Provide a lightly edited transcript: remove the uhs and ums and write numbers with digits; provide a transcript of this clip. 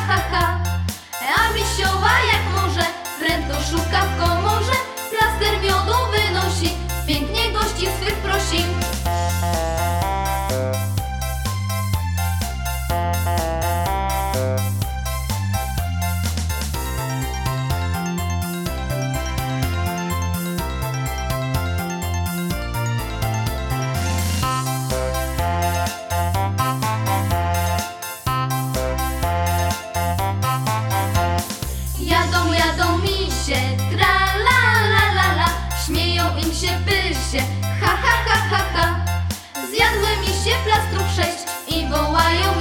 ha, ha. A misiowa jak może, prędko szuka w komorze, plaster miodu wynosi, pięknie gości swych prosi. Jadą misie, tra la la la la, śmieją im się pysie, ha ha ha ha ha. Zjadły misie plastrów 6 i wołają